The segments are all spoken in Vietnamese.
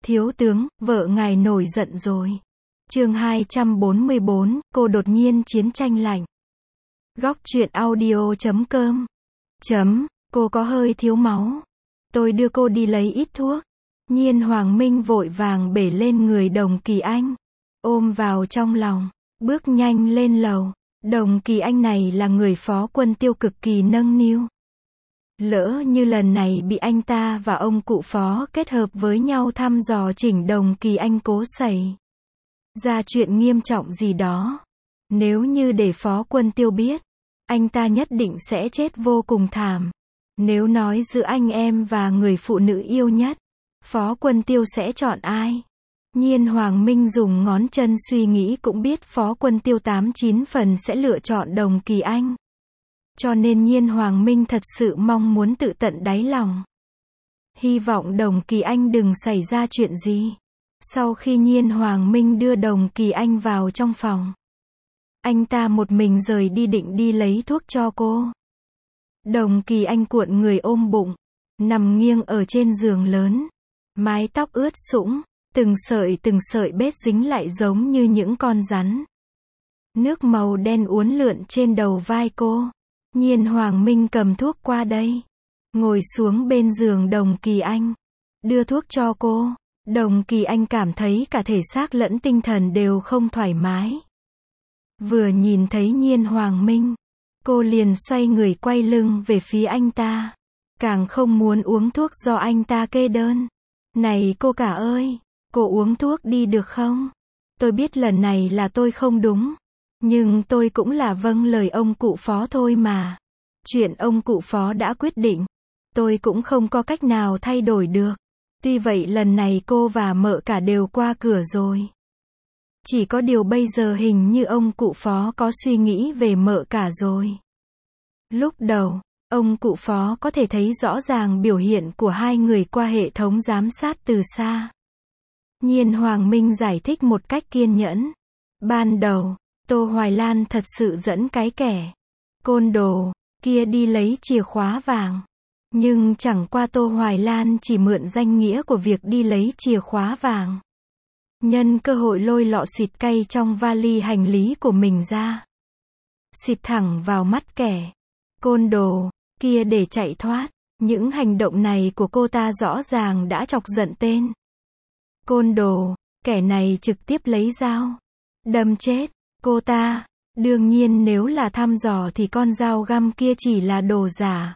Thiếu tướng, vợ ngài nổi giận rồi. Chương 244, cô đột nhiên chiến tranh lạnh. Góc truyện audio.com. Cô có hơi thiếu máu. Tôi đưa cô đi lấy ít thuốc. Nhiên Hoàng Minh vội vàng bể lên người Đồng Kỳ Anh, ôm vào trong lòng, bước nhanh lên lầu. Đồng Kỳ Anh này là người phó quân Tiêu cực kỳ nâng niu. Lỡ như lần này bị anh ta và ông cụ phó kết hợp với nhau thăm dò chỉnh Đồng Kỳ Anh cố xảy ra chuyện nghiêm trọng gì đó, nếu như để phó quân Tiêu biết, anh ta nhất định sẽ chết vô cùng thảm. Nếu nói giữa anh em và người phụ nữ yêu nhất, phó quân Tiêu sẽ chọn ai? Nhiên Hoàng Minh dùng ngón chân suy nghĩ cũng biết phó quân Tiêu 89 phần sẽ lựa chọn Đồng Kỳ Anh. Cho nên Nhiên Hoàng Minh thật sự mong muốn tự tận đáy lòng. Hy vọng Đồng Kỳ Anh đừng xảy ra chuyện gì. Sau khi Nhiên Hoàng Minh đưa Đồng Kỳ Anh vào trong phòng, anh ta một mình rời đi định đi lấy thuốc cho cô. Đồng Kỳ Anh cuộn người ôm bụng, nằm nghiêng ở trên giường lớn. Mái tóc ướt sũng, từng sợi bết dính lại giống như những con rắn. Nước màu đen uốn lượn trên đầu vai cô. Nhiên Hoàng Minh cầm thuốc qua đây, ngồi xuống bên giường Đồng Kỳ Anh, đưa thuốc cho cô. Đồng Kỳ Anh cảm thấy cả thể xác lẫn tinh thần đều không thoải mái. Vừa nhìn thấy Nhiên Hoàng Minh, cô liền xoay người quay lưng về phía anh ta. Càng không muốn uống thuốc do anh ta kê đơn. Này cô cả ơi, cô uống thuốc đi được không? Tôi biết lần này là tôi không đúng, nhưng tôi cũng là vâng lời ông cụ phó thôi mà. Chuyện ông cụ phó đã quyết định, tôi cũng không có cách nào thay đổi được. Tuy vậy lần này cô và mợ cả đều qua cửa rồi. Chỉ có điều bây giờ hình như ông cụ phó có suy nghĩ về mợ cả rồi. Lúc đầu, ông cụ phó có thể thấy rõ ràng biểu hiện của hai người qua hệ thống giám sát từ xa. Nhiên Hoàng Minh giải thích một cách kiên nhẫn. Ban đầu, Tô Hoài Lan thật sự dẫn cái kẻ côn đồ kia đi lấy chìa khóa vàng. Nhưng chẳng qua Tô Hoài Lan chỉ mượn danh nghĩa của việc đi lấy chìa khóa vàng. Nhân cơ hội lôi lọ xịt cay trong vali hành lý của mình ra, xịt thẳng vào mắt kẻ côn đồ kia để chạy thoát. Những hành động này của cô ta rõ ràng đã chọc giận tên côn đồ. Kẻ này trực tiếp lấy dao đâm chết cô ta. Đương nhiên nếu là thăm dò thì con dao găm kia chỉ là đồ giả.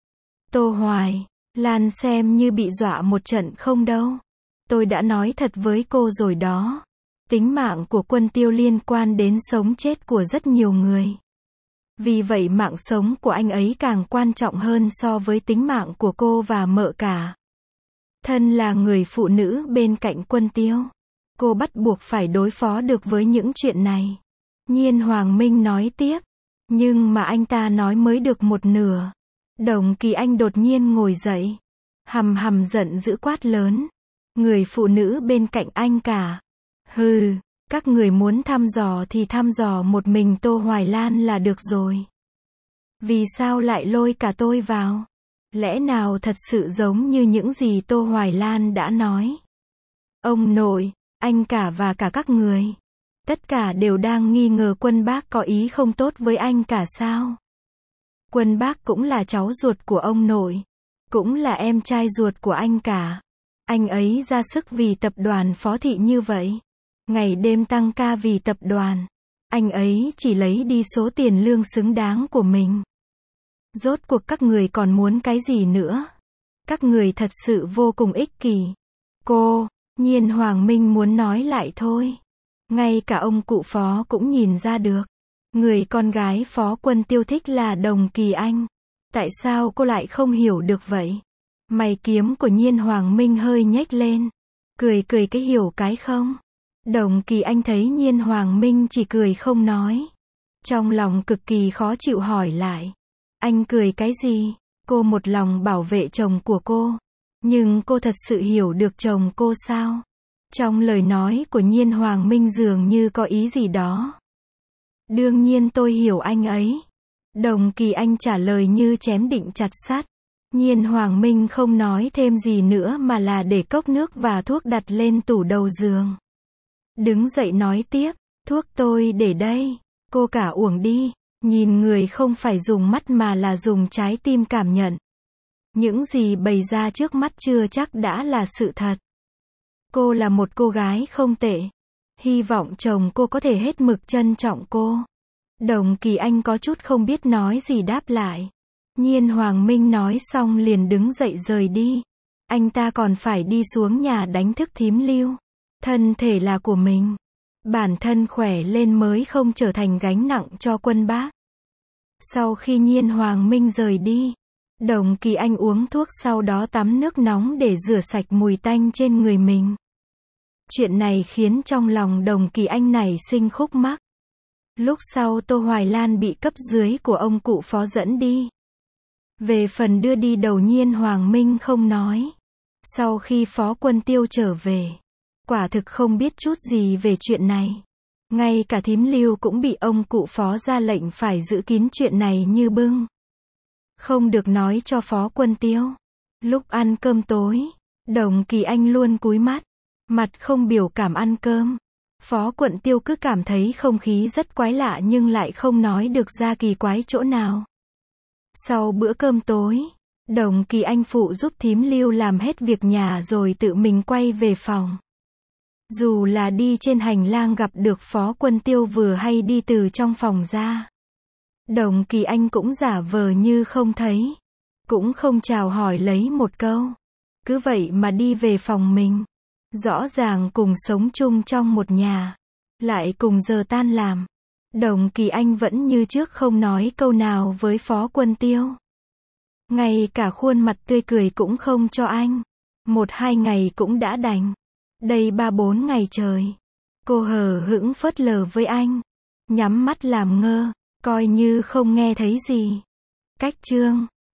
Tô Hoài Lan xem như bị dọa một trận không đâu. Tôi đã nói thật với cô rồi đó. Tính mạng của quân Tiêu liên quan đến sống chết của rất nhiều người. Vì vậy mạng sống của anh ấy càng quan trọng hơn so với tính mạng của cô và mợ cả. Thân là người phụ nữ bên cạnh quân Tiêu, cô bắt buộc phải đối phó được với những chuyện này. Nhiên Hoàng Minh nói tiếp. Nhưng mà anh ta nói mới được một nửa. Đồng Kỳ Anh đột nhiên ngồi dậy, hầm giận dữ quát lớn. Người phụ nữ bên cạnh anh cả. Hừ, các người muốn thăm dò thì thăm dò một mình Tô Hoài Lan là được rồi. Vì sao lại lôi cả tôi vào? Lẽ nào thật sự giống như những gì Tô Hoài Lan đã nói? Ông nội, anh cả và cả các người, tất cả đều đang nghi ngờ Quân Bác có ý không tốt với anh cả sao? Quân Bác cũng là cháu ruột của ông nội, cũng là em trai ruột của anh cả. Anh ấy ra sức vì tập đoàn Phó Thị như vậy, ngày đêm tăng ca vì tập đoàn. Anh ấy chỉ lấy đi số tiền lương xứng đáng của mình. Rốt cuộc các người còn muốn cái gì nữa? Các người thật sự vô cùng ích kỷ. Cô, Nhiên Hoàng Minh muốn nói lại thôi. Ngay cả ông cụ phó cũng nhìn ra được. Người con gái phó quân Tiêu thích là Đồng Kỳ Anh. Tại sao cô lại không hiểu được vậy? Mày kiếm của Nhiên Hoàng Minh hơi nhếch lên. Cười cái hiểu cái không? Đồng Kỳ Anh thấy Nhiên Hoàng Minh chỉ cười không nói. Trong lòng cực kỳ khó chịu hỏi lại. Anh cười cái gì? Cô một lòng bảo vệ chồng của cô. Nhưng cô thật sự hiểu được chồng cô sao? Trong lời nói của Nhiên Hoàng Minh dường như có ý gì đó. Đương nhiên tôi hiểu anh ấy. Đồng Kỳ Anh trả lời như chém định chặt sắt. Nhiên Hoàng Minh không nói thêm gì nữa mà là để cốc nước và thuốc đặt lên tủ đầu giường. Đứng dậy nói tiếp, thuốc tôi để đây, cô cả uống đi. Nhìn người không phải dùng mắt mà là dùng trái tim cảm nhận. Những gì bày ra trước mắt chưa chắc đã là sự thật. Cô là một cô gái không tệ. Hy vọng chồng cô có thể hết mực trân trọng cô. Đồng Kỳ Anh có chút không biết nói gì đáp lại. Nhiên Hoàng Minh nói xong liền đứng dậy rời đi. Anh ta còn phải đi xuống nhà đánh thức thím Lưu. Thân thể là của mình. Bản thân khỏe lên mới không trở thành gánh nặng cho Quân Bác. Sau khi Nhiên Hoàng Minh rời đi, Đồng Kỳ Anh uống thuốc sau đó tắm nước nóng để rửa sạch mùi tanh trên người mình. Chuyện này khiến trong lòng Đồng Kỳ Anh nảy sinh khúc mắc. Lúc sau Tô Hoài Lan bị cấp dưới của ông cụ Phó dẫn đi. Về phần đưa đi đầu Nhiên Hoàng Minh không nói. Sau khi Phó Quân Tiêu trở về, quả thực không biết chút gì về chuyện này. Ngay cả thím Lưu cũng bị ông cụ Phó ra lệnh phải giữ kín chuyện này như bưng. Không được nói cho Phó Quân Tiêu. Lúc ăn cơm tối, Đồng Kỳ Anh luôn cúi mắt, mặt không biểu cảm ăn cơm. Phó Quận Tiêu cứ cảm thấy không khí rất quái lạ nhưng lại không nói được ra kỳ quái chỗ nào. Sau bữa cơm tối, Đồng Kỳ Anh phụ giúp thím Lưu làm hết việc nhà rồi tự mình quay về phòng. Dù là đi trên hành lang gặp được Phó Quân Tiêu vừa hay đi từ trong phòng ra. Đồng Kỳ Anh cũng giả vờ như không thấy. Cũng không chào hỏi lấy một câu. Cứ vậy mà đi về phòng mình. Rõ ràng cùng sống chung trong một nhà. Lại cùng giờ tan làm. Đồng Kỳ Anh vẫn như trước không nói câu nào với Phó Quân Tiêu. Ngay cả khuôn mặt tươi cười cũng không cho anh. 1-2 ngày cũng đã đành. Đây 3-4 ngày trời. Cô hờ hững phớt lờ với anh. Nhắm mắt làm ngơ. Coi như không nghe thấy gì. Cách chương